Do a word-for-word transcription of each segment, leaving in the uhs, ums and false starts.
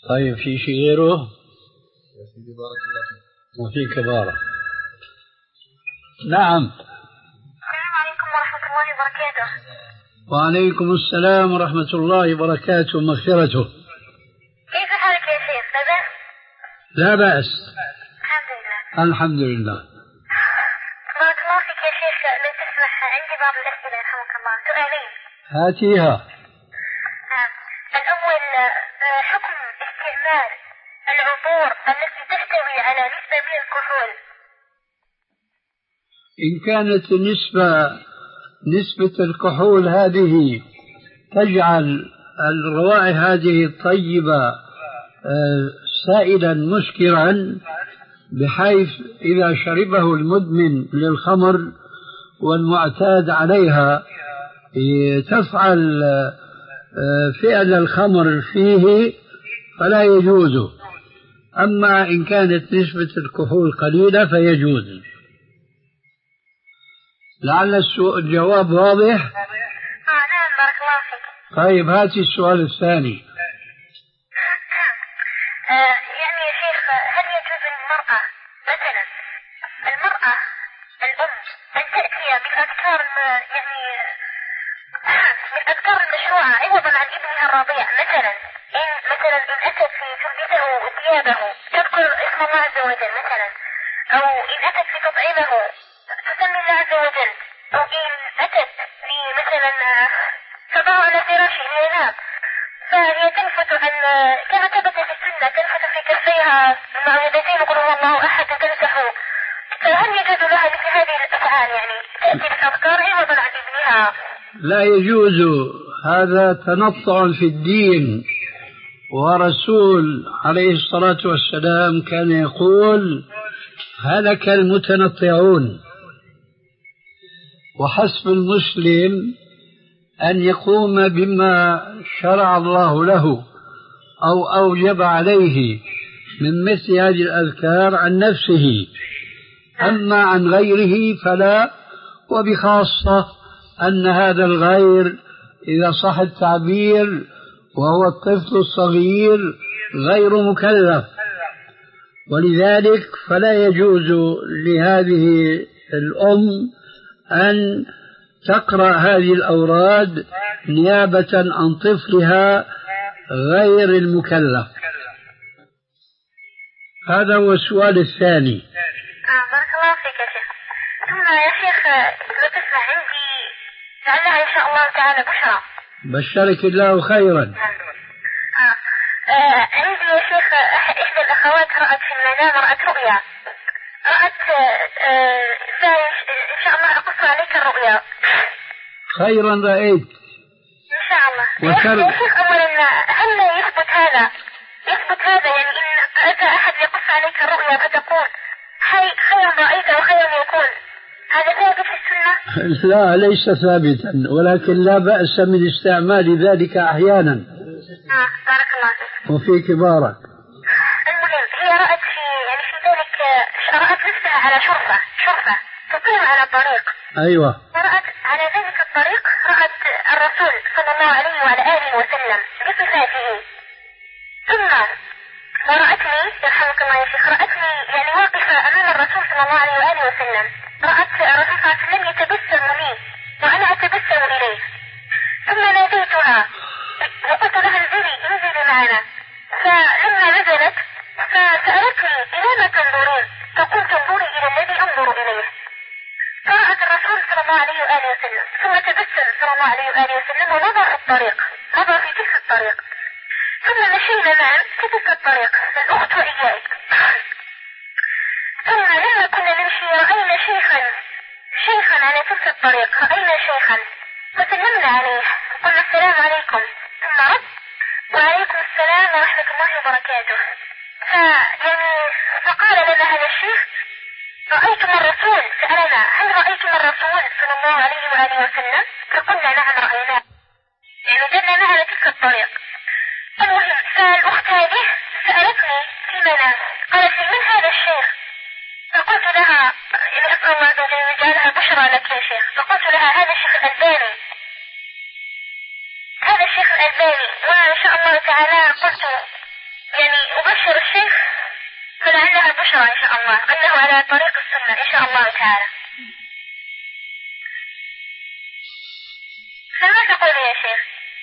طيب في شيء غيره؟ وفيك بارك. نعم. السلام عليكم ورحمة الله وبركاته. وعليكم السلام ورحمة الله وبركاته ومغفرته. كيف حالك يا شيخ؟ لا بأس؟ لا بأس. الحمد لله. الحمد لله. بارك الله فيك يا شيخ، لو تسمح عندي بعض الأسئلة يرحمك الله، سؤالين. هاتيها. نعم. الأول حكم استعمال العبور التي تحتوي على نسبة من الكحول. إن كانت النسبة نسبة الكحول هذه تجعل الروائح هذه الطيبة سائلا مسكرا بحيث إذا شربه المدمن للخمر والمعتاد عليها تفعل فعل الخمر فيه فلا يجوز. أما إن كانت نسبة الكحول قليلة فيجوز. لعل الجواب واضح. آه نعم بارك الله فيك. طيب هاتي السؤال الثاني. آه يعني يا شيخ، هل يجوز للمرأة مثلا المرأة الأم أن تأتي بالأذكار يعني بالأذكار المشروعة عوضا عن ابنها الرضيع، مثلا إن مثلا إن أتت في تلبسه ثيابه تذكر اسم الله عز وجل مثلا، أو إن أتت في تطعيمه تسمي الله عز وجل، أو إن أتت في مثلا تضع على فراشه لينام فهي تنفت عن كما ثبت في السنة تنفت في كفيها المعوذتين وقل هو الله أحد تمسحه، فهل يجوز لها مثل هذه الأفعال يعني تأتي بالأذكار عوضا عن ابنها؟ لا يجوز، هذا تنطع في الدين، ورسول عليه الصلاة والسلام كان يقول هلك المتنطعون. وحسب المسلم أن يقوم بما شرع الله له أو أوجب عليه من مثل هذه الأذكار عن نفسه، أما عن غيره فلا، وبخاصة أن هذا الغير إذا صح التعبير وهو الطفل الصغير غير مكلف، ولذلك فلا يجوز لهذه الأم أن تقرأ هذه الأوراد نيابة عن طفلها غير المكلف. هذا هو السؤال الثاني. آه بارك الله فيك يا شيخ. ثم يا شيخ لو تسمح عندي لعلها إن شاء الله تعالى بشرى. بشرك الله خيرا. آه. آه عندي يا شيخ إحدى الأخوات رأت في المنام رأت رؤيا، رأت آه إن شاء الله أقص عليك الرؤيا. خيرا رأيت إن شاء الله. وكر... يا شيخ أولا هل يثبت هذا يثبت هذا يعني إن أتى أحد يقص عليك الرؤيا فتقول خير رأيت وخير يكون، هذا ثابت في السنة؟ لا ليس ثابتا، ولكن لا بأس من استعمال ذلك أحيانا. آه بارك الله فيك. وفيك بارك. المهم هي رأت في يعني في ذلك رأت نفسها على شرفة شرفة تطير على الطريق. أيوة. ورأت على ذلك الطريق رأت الرسول صلى الله عليه وعلى آله وسلم بصفاته، ثم ورأتني يرحمك الله يا شيخ رأتني يعني واقفة أمام الرسول صلى الله عليه وآله وسلم، رأت الرسول صلى الله عليه وسلم يتبسم لي وأنا أتبسم إليه، ثم ناديتها وقلت لها انزلي انزلي معنا، فلما نزلت فسألتني إلى ما تنظرين؟ فقلت انظري إلى الذي أنظر إليه. فرأت الرسول صلى الله عليه وآله وسلم ثم تبسم صلى الله عليه وآله وسلم ونظر في الطريق، نظر في تلك الطريق، ثم مشينا معا في تلك الطريق الأخت وإياي، ثم لما كنا نمشي رأينا شيخا شيخا على تلك الطريق، رأينا شيخا فسلمنا عليه قلنا السلام عليكم، ثم رد وعليكم السلام ورحمة الله وبركاته. فيعني فقال لنا هذا الشيخ رأيتم الرسول؟ سألنا هل رأيتم الرسول صلى الله عليه وآله وسلم؟ فقلنا نعم رأيناه، يعني جدنا معنا تلك الطريق. المهم فالأخت هذه سألتني في منام قالت لي من هذا الشيخ؟ فقلت لها يعني أسأل الله عز وجل يجعلها بشرى لك يا شيخ، فقلت لها هذا الشيخ الألباني، هذا الشيخ الألباني، وإن شاء الله تعالى قلت أبشر الشيخ فلعلها بشرى إن شاء الله أنه على طريق السنة إن شاء الله تعالى. فما تقول يا شيخ؟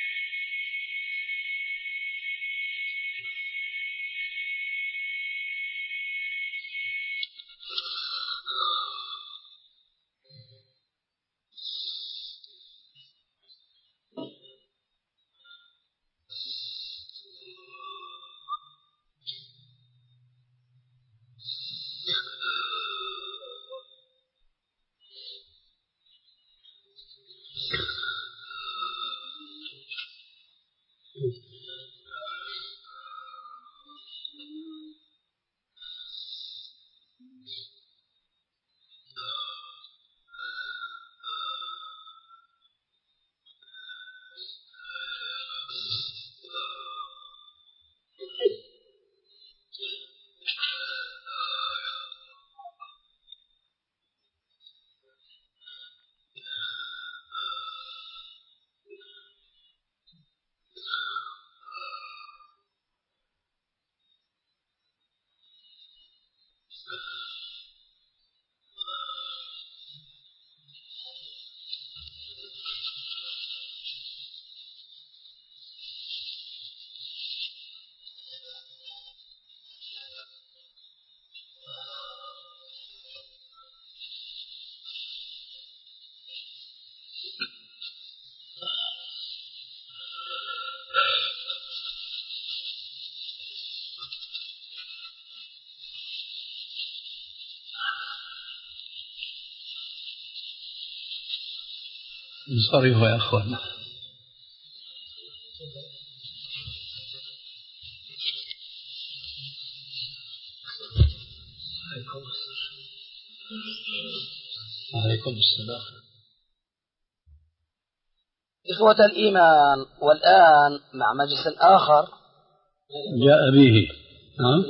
انصرفوا يا أخوان. عليكم السلام. إخوة الإيمان، والآن مع مجلس آخر جاء به. نعم.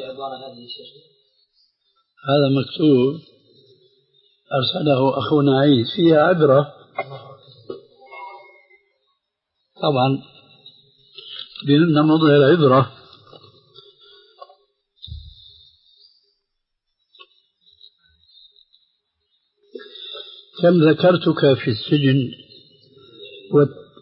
هذا مكتوب أرسله أخونا عيد، فيها عبرة طبعا بنموذج العبرة. كم ذكرتك في السجن و...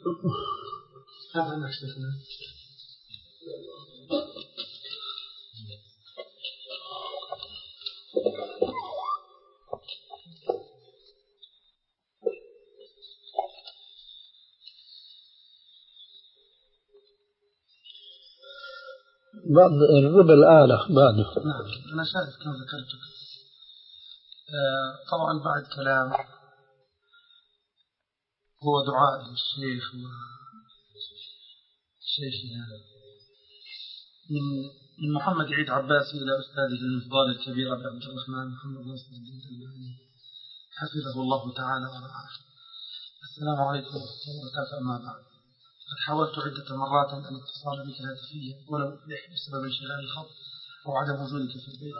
بعد الربع الأعلى بعده. نعم أنا شايف كم ذكرتك. آه طبعا بعد كلام هو دعاء للشيخ وشيخنا من من محمد عيد عباسي إلى أستاذه المفضال الكبير أبي عبد الرحمن محمد ناصر الدين الألباني حفظه الله تعالى ورعاه. السلام عليكم ورحمة الله وبركاته. أما بعد، قد حاولت عدة مرات أن اتصال بك هاتفيا ولم أفلح بسبب انشغال الخط أو عدم وجودك في البيت،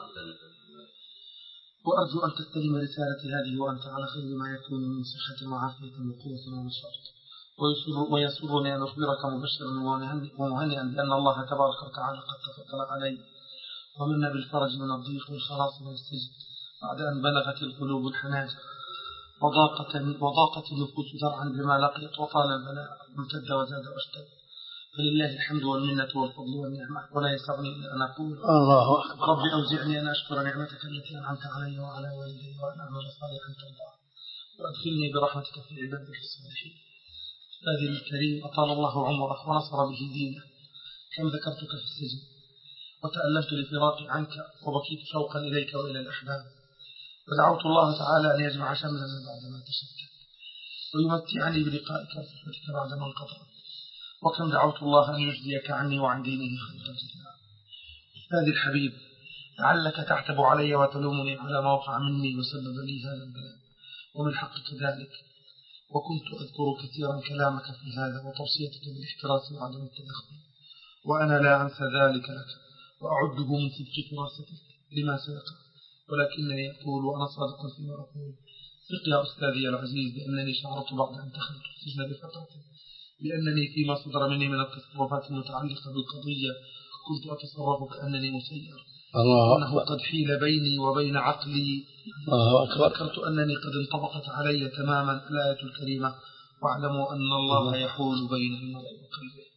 وأرجو أن تستلم رسالتي هذه وأنت على خير ما يكون من صحة وعافية وقوة ونشاط. ويسرني أن أخبرك مبشرا ومهنئا بأن الله تبارك وتعالى قد تفضل علي ومن بالفرج من الضيق والخلاص من السجن بعد أن بلغت القلوب الحناجر وضاقت وضاقت النفوس ذرعا بما لقيت وطال البلاء امتد وزاد واشتد. فلله الحمد والمنة والفضل والنعمة، ولا يسعني إلا أن أقول الله أكبر. ربي أوزعني أن أشكر نعمتك التي أنعمت علي وعلى والدي وأن أعمل صالحا ترضاه وأدخلني برحمتك في عبادك الصالحين. أستاذي الكريم أطال الله عمره ونصر به دينه، كم ذكرتك في السجن وتألمت لفراقي عنك وبكيت شوقا إليك وإلى الأحباب، ودعوت الله تعالى أن يجمع شملنا بعدما تشتت ويمتعني بلقائك وصحبتك بعدما انقطعت، وكم دعوت الله أن يجزيك عني وعن دينه خير الجزاء. أستاذي الحبيب، لعلك تعتب علي وتلومني على ما وقع مني وسبب لي هذا البلاء، ومن حقك ذلك، وكنت أذكر كثيرا كلامك في هذا وتوصيتك بالاحتراس وعدم التدخل، وأنا لا أنسى ذلك لك وأعده من صدق فراستك لما سيقع، ولكنني أقول وأنا صادق فيما أقول. ثق يا أستاذي العزيز بأنني شعرت بعد أن دخلت السجن بفترة بأنني فيما صدر مني من التصرفات المتعلقة بالقضية كنت أتصرف كأنني مسير، الله أنه قد حيل بيني وبين عقلي. ذكرت أنني قد انطبقت علي تماما الآية الكريمة واعلموا أن الله يحول بين المرء وقلبه،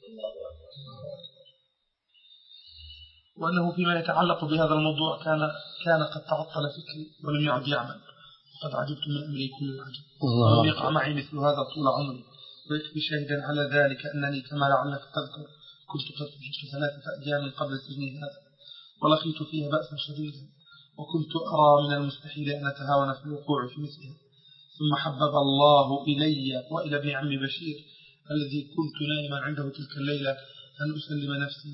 وأنه فيما يتعلق بهذا الموضوع كان كان قد تعطل فكري ولم يعد يعمل، وقد عجبت من أمري كل العجب، ولم يقع معي مثل هذا طول عمري. ويكفي شاهدا على ذلك أنني كما لعلك تذكر كنت قد سجنت ثلاثة أيام قبل سجني هذا، ولقيت فيها بأسا شديدا، وكنت أرى من المستحيل أن أتهاون في الوقوع في مثلها. ثم حبب الله إلي وإلى ابن عمي بشير الذي كنت نائما عنده تلك الليلة أن أسلم نفسي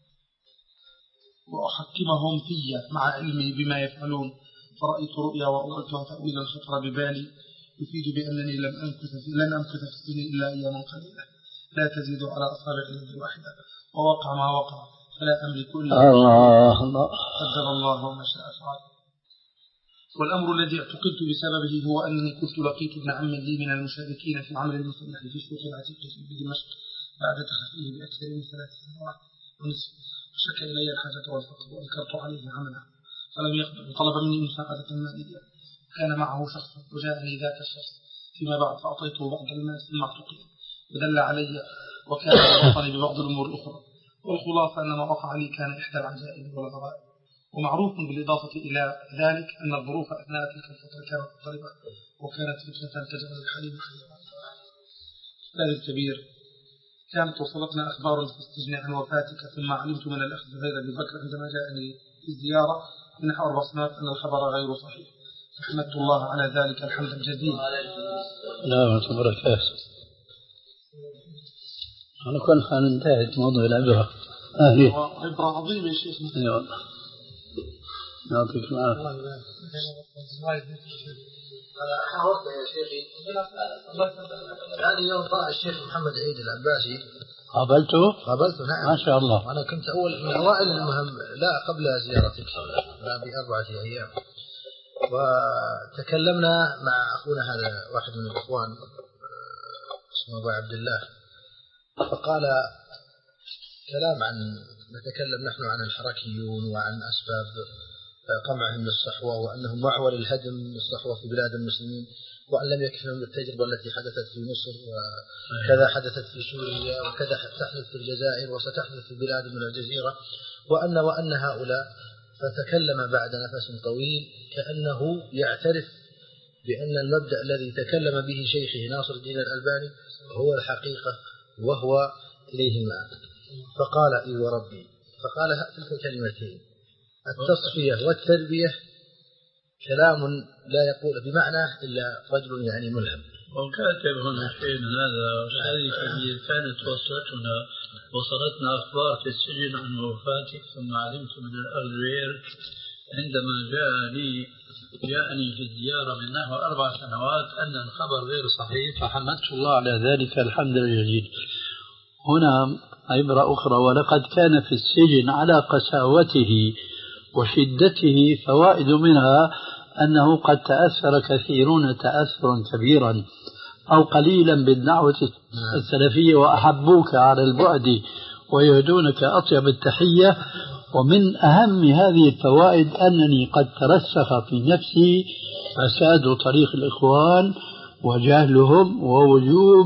وأحكمهم في مع علمي بما يفعلون، فرأيت رؤيا وأولتها تأويلا خطر ببالي يفيد بأنني لم أمكث في لن أمكث في السجن إلا أياما قليلة لا تزيد على أصابع اليد الواحدة، ووقع ما وقع فلا أملك إلا الله الله قدر الله وما شاء فعل. والأمر الذي اعتقدت بسببه هو أنني كنت لقيت ابن عم لي من المشاركين في العمل المسلح في سوق العتيق في دمشق بعد تخفيه بأكثر من ثلاث سنوات ونصف، وشكى إلي الحاجة والفقر وأنكرت عليه عمله فلم يقبل، وطلب مني مساعدة مالية، كان معه شخص وجاءني ذاك الشخص فيما بعد فأعطيته بعض المال ثم اعتقل ودل علي وكان يوصني ببعض الأمور الأخرى. والخلاصة أن ما وقع لي كان إحدى العجائب والغرائب. ومعروف بالإضافة إلى ذلك أن الظروف أثناء تلك الفترة كانت مضطربة وكانت فتنة تجعل الحليم خيرا. أستاذ الكبير، كانت وصلتنا أخبار في السجن عن وفاتك، ثم علمت من الأخ زهير بن بكر عندما جاءني في الزيارة من نحو أربع سنوات أن الخبر غير صحيح، فحمدت الله على ذلك الحمد الجزيل. لا ما تبركاش. على كل حال انتهت موضوع العبرة. آه عبرة عظيمة يا شيخ. أيوة يعطيك العافية. أنا وقت يا شيخي يعني يوم طلع الشيخ محمد عيد العباسي قابلته؟ قابلته نعم ما شاء الله. وأنا كنت أول من أوائل المهم لا قبل زيارتك لا بأربعة أيام، وتكلمنا مع أخونا هذا واحد من الإخوان اسمه أبو عبد الله، فقال كلام عن نتكلم نحن عن الحركيون وعن أسباب قمعهم للصحوة وأنهم معول الهدم للصحوة في بلاد المسلمين، وأن لم يكفهم بالتجربة التي حدثت في مصر وكذا حدثت في سوريا وكذا تحدث في الجزائر وستحدث في بلاد من الجزيرة، وأن وأن هؤلاء. فتكلم بعد نفس طويل كأنه يعترف بأن المبدأ الذي تكلم به شيخه ناصر الدين الألباني هو الحقيقة وهو إليه المآب. فقال إي وربي، فقال تلك الكلمتين التصفية والتربية كلام لا يقول بمعنى إلا رجل يعني ملهم. وكاتب هنا شيء من هذا. هذه كبير كانت وصلتنا وصلتنا أخبار في السجن عن وفاتك، ثم علمت من الأغرير عندما جاء لي جاءني في الزيارة من نحو أربع سنوات أن الخبر غير صحيح، فحمدت الله على ذلك الحمد الجليل. هنا عبرة أخرى، ولقد كان في السجن على قساوته وشدته فوائد منها أنه قد تأثر كثيرون تأثرا كبيرا أو قليلا بالدعوة السلفية وأحبوك على البعد ويهدونك أطيب التحية. ومن أهم هذه الفوائد أنني قد ترسخ في نفسي فساد طريق الإخوان وجهلهم ووجوب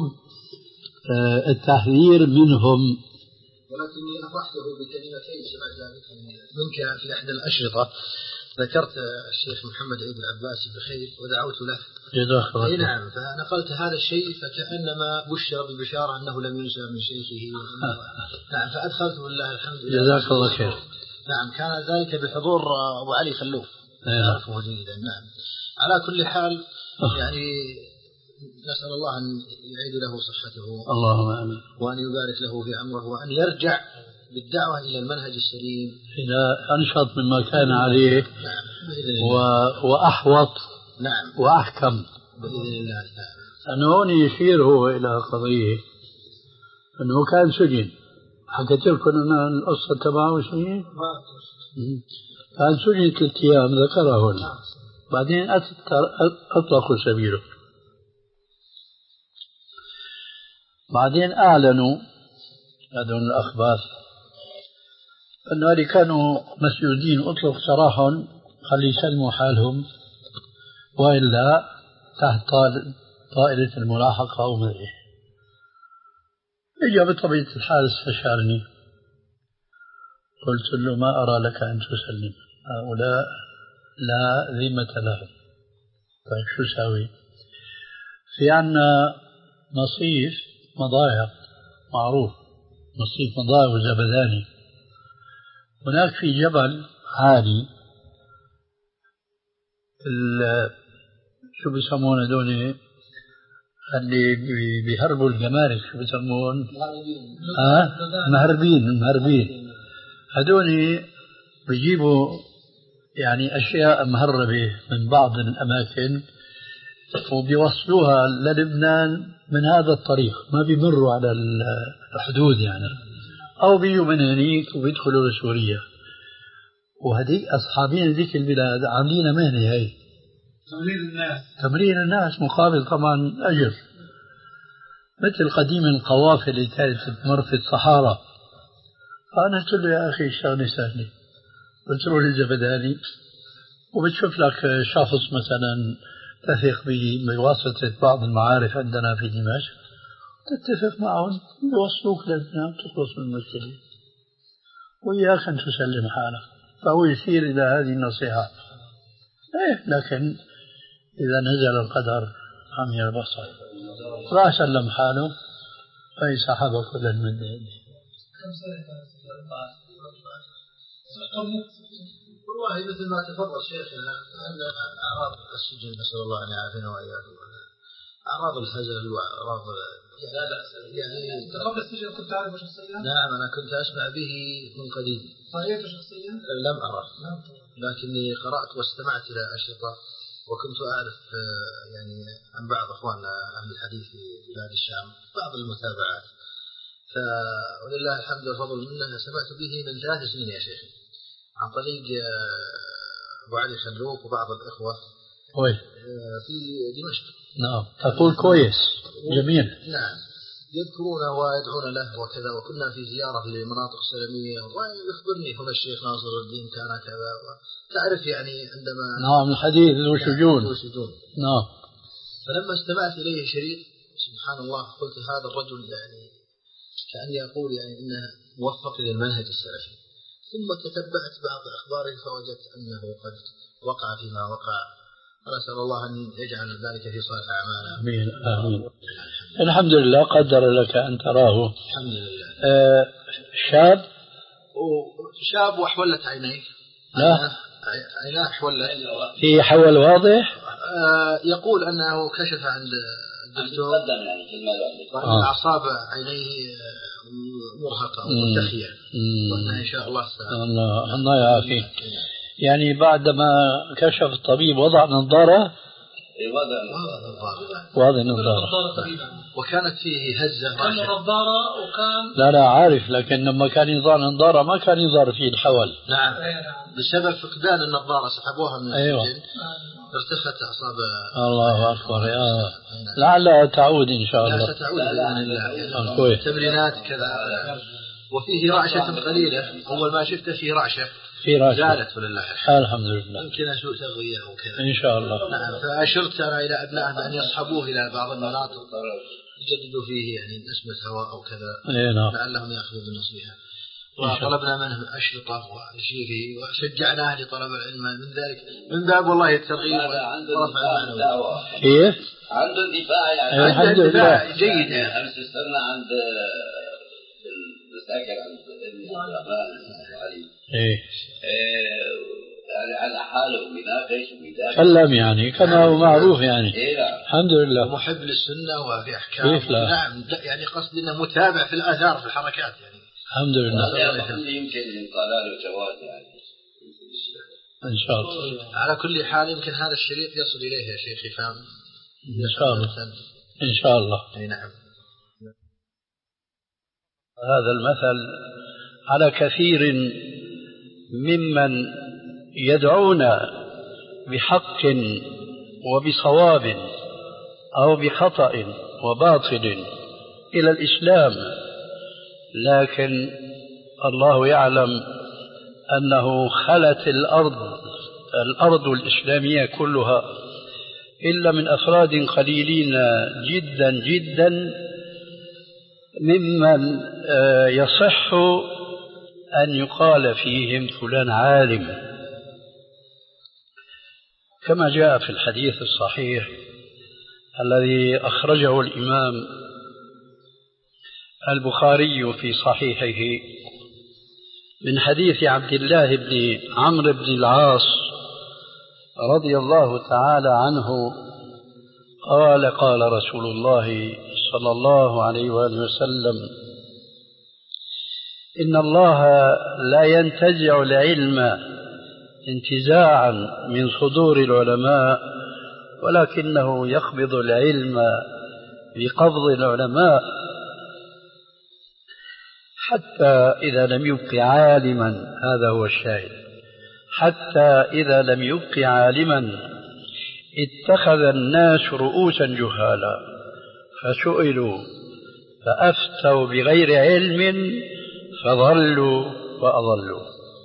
التحذير منهم. ولكني أفرحته بكلمتين سمعت منك في أحد الأشرطة، ذكرت الشيخ محمد عيد العباسي بخير ودعوت له. أي نعم، فنقلت هذا الشيء فكأنما بشر ببشارة أنه لم ينسى من شيخه. نعم، فأدخلت بالله الحمد لله. جزاك الله خير. نعم، كان ذلك بحضور أبو علي خلوف أعرفه جيدا. نعم، على كل حال يعني نسأل الله أن يعيد له صحته اللهم آمين، وأن يبارك له في عمره وأن يرجع بالدعوة إلى المنهج السليم إلى أنشط مما كان عليه. نعم. و... وأحوط. نعم. وأحكم بإذن الله تعالى. أنه هون يشير هو إلى قضية أنه كان سجن. حكيت لكم أنا القصة تبعه شيء كان سجن ثلاث أيام ذكرها هنا، بعدين أطلقوا سبيله. بعدين أعلنوا هذول الأخبار أنه اللي كانوا مسجونين أطلق سراحهم خلي يسلموا حالهم وإلا تحت طائلة الملاحقة أو مدري. إجا بطبيعة الحال استشارني، قلت له ما أرى لك أن تسلم، هؤلاء لا ذمة لهم. طيب شو ساوي؟ في عنا مصيف مضايق معروف، مصيف مضايق وزبداني، هناك في جبل عالي شو بيسمون هذول اللي بيهربوا الجمارك، شو بيسمون؟ ها؟ مهربين المهربين هذول بيجيبوا يعني أشياء مهربة من بعض الأماكن وبيوصلوها للبنان من هذا الطريق، ما بيمروا على الحدود يعني، أو بيجوا من هنيك وبيدخلوا لسوريا. وهذيك أصحابين ذيك البلاد عاملين مهنة هاي تمرين الناس تمرين الناس مقابل طبعا أجر، مثل قديم القوافل اللي كانت تمر في الصحراء. فأنا قلت له يا أخي الشغلة سهلة، قلت له للزبداني وبتشوف لك شخص مثلا تثق به بواسطة بعض المعارف عندنا في دمشق، تتفق معهم يوصلوك للبنان تخلص من المشكلة، وإياك أن تسلم حالك. فهو يسير إلى هذه النصيحة. إيه لكن إذا نزل القدر عمي البصر راح سلم حاله فهي سحب كل من يده. والله مثل ما تفضل شيخنا أن أعراض السجن نسأل الله أن يعافينا وإياكم، أعراض الهزل وأعراض يعني قبل السجن كنت تعرفه شخصيا؟ نعم أنا كنت أسمع به من قديم. رأيته شخصيا؟ لم أره، لكني قرأت واستمعت إلى أشرطة، وكنت أعرف يعني عن بعض أخواننا أهل الحديث في بلاد الشام بعض المتابعات، فولله الحمد والفضل منه سمعت به من ثلاث سنين يا شيخي عن طريق أبو علي خلوق وبعض الإخوة وي. في دمشق. نعم تقول كويس جميل. نعم يذكرونه ويدعون له وكذا، وكنا في زيارة لمناطق سلمية ويخبرني هنا الشيخ ناصر الدين كان كذا، تعرف يعني عندما نعم الحديث ذو شجون. نعم. فلما استمعت إليه شريط سبحان الله قلت هذا الرجل يعني كأني أقول يعني إنه موفق للمنهج السلفي. ثم تتبعت بعض أخباره فوجدت أنه قد وقع فيما وقع، ونسأل الله أن يجعل ذلك في صالح أعماله. آمين آمين. الحمد لله قدر لك أن تراه. الحمد لله. آه شاب شاب وحولت عينيه. لا عيناه حولت في حول واضح. آه يقول أنه كشف عند الدكتور وأن آه. أعصاب عينيه مرهقة ومرتخية، وأنها إن شاء الله سبحانه الله الله يعافيه. يعني بعدما كشف الطبيب وضع نظارة. وضع نظارة. وضع نظارة. وكانت فيه هزة. كان نظارة وكان. لا لا عارف، لكن لما كان يظهر نظارة ما كان يظهر فيه الحول. نعم. بسبب فقدان النظارة سحبوها من السجن. أيوة. ارتخت أعصاب. الله أكبر يا لعلها تعود إن شاء الله. لا ستعود بإذن الله. تمرينات كذا. وفيه رعشة قليلة، أول ما شفته فيه رعشة. في رعشة. زالت ولله الحمد. الحمد لله. يمكن سوء تغذية أو كذا. إن شاء الله. نعم. فأشرت أنا إلى أبنائه بأن يصحبوه إلى بعض المناطق يجددوا فيه يعني نسمة هواء أو كذا. إيه نعم. لعلهم يأخذوا بالنصيحة. وطلبنا منه أشرطة وشيخه وشجعناه لطلب العلم من ذلك من باب والله الترغيب ورفع المعنوي. كيف؟ عنده دفاع يعني. أيه الحمد لله جيد يعني. أمس استنى عند المساكن عند ابن الرحمن علي. إيه. يعني على حاله وبيناقش وبيدافع. كلام يعني كما هو معروف يعني. إيه نعم. الحمد لله. ومحب للسنة وفي أحكام. كيف لا؟ نعم يعني قصدي إنه متابع في الآثار في الحركات يعني. الحمد لله. يمكن ينقال له جواد يعني. إن شاء الله. على كل حال يمكن هذا الشريط يصل إليه يا شيخي فهم. إن شاء الله. إن شاء الله. أي نعم. هذا المثل على كثير ممن يدعون بحق وبصواب أو بخطأ وباطل إلى الإسلام، لكن الله يعلم أنه خلت الأرض الأرض الإسلامية كلها إلا من أفراد قليلين جدا جدا ممن يصح أن يقال فيهم فلان عالم، كما جاء في الحديث الصحيح الذي أخرجه الإمام البخاري في صحيحه من حديث عبد الله بن عمرو بن العاص رضي الله تعالى عنه قال قال رسول الله صلى الله عليه وآله وسلم: إن الله لا ينتزع العلم انتزاعا من صدور العلماء، ولكنه يقبض العلم بقبض العلماء، حتى إذا لم يبق عالما، هذا هو الشاهد، حتى إذا لم يبق عالما اتخذ الناس رؤوسا جهالا فسئلوا فأفتوا بغير علم فضلوا وأضلوا.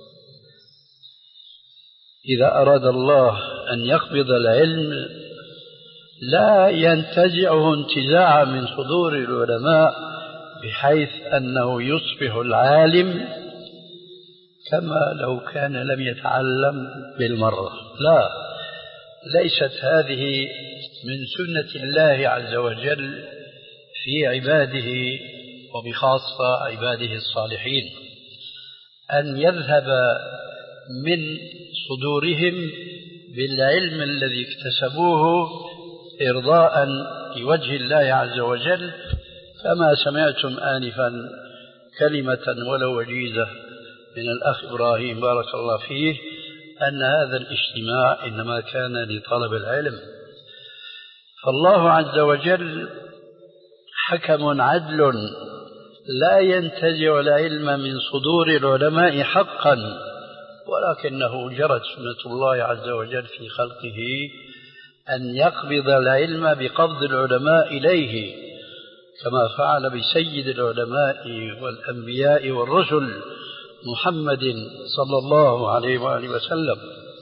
إذا أراد الله أن يقبض العلم لا ينتزعه انتزاعا من صدور العلماء بحيث أنه يصبح العالم كما لو كان لم يتعلم بالمرة، لا، ليست هذه من سنة الله عز وجل في عباده وبخاصة عباده الصالحين، أن يذهب من صدورهم بالعلم الذي اكتسبوه إرضاء لوجه الله عز وجل، كما سمعتم آنفا كلمة ولو وجيزة من الأخ إبراهيم بارك الله فيه أن هذا الاجتماع إنما كان لطلب العلم. فالله عز وجل حكم عدل لا ينتزع العلم من صدور العلماء حقا، ولكنه جرت سنة الله عز وجل في خلقه أن يقبض العلم بقبض العلماء إليه، كما فعل بسيد العلماء والأنبياء والرسل محمد صلى الله عليه وآله وسلم،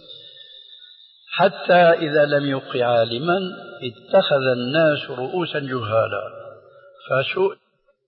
حتى إذا لم يبق عالما اتخذ الناس رؤوسا جهالا فسئلوا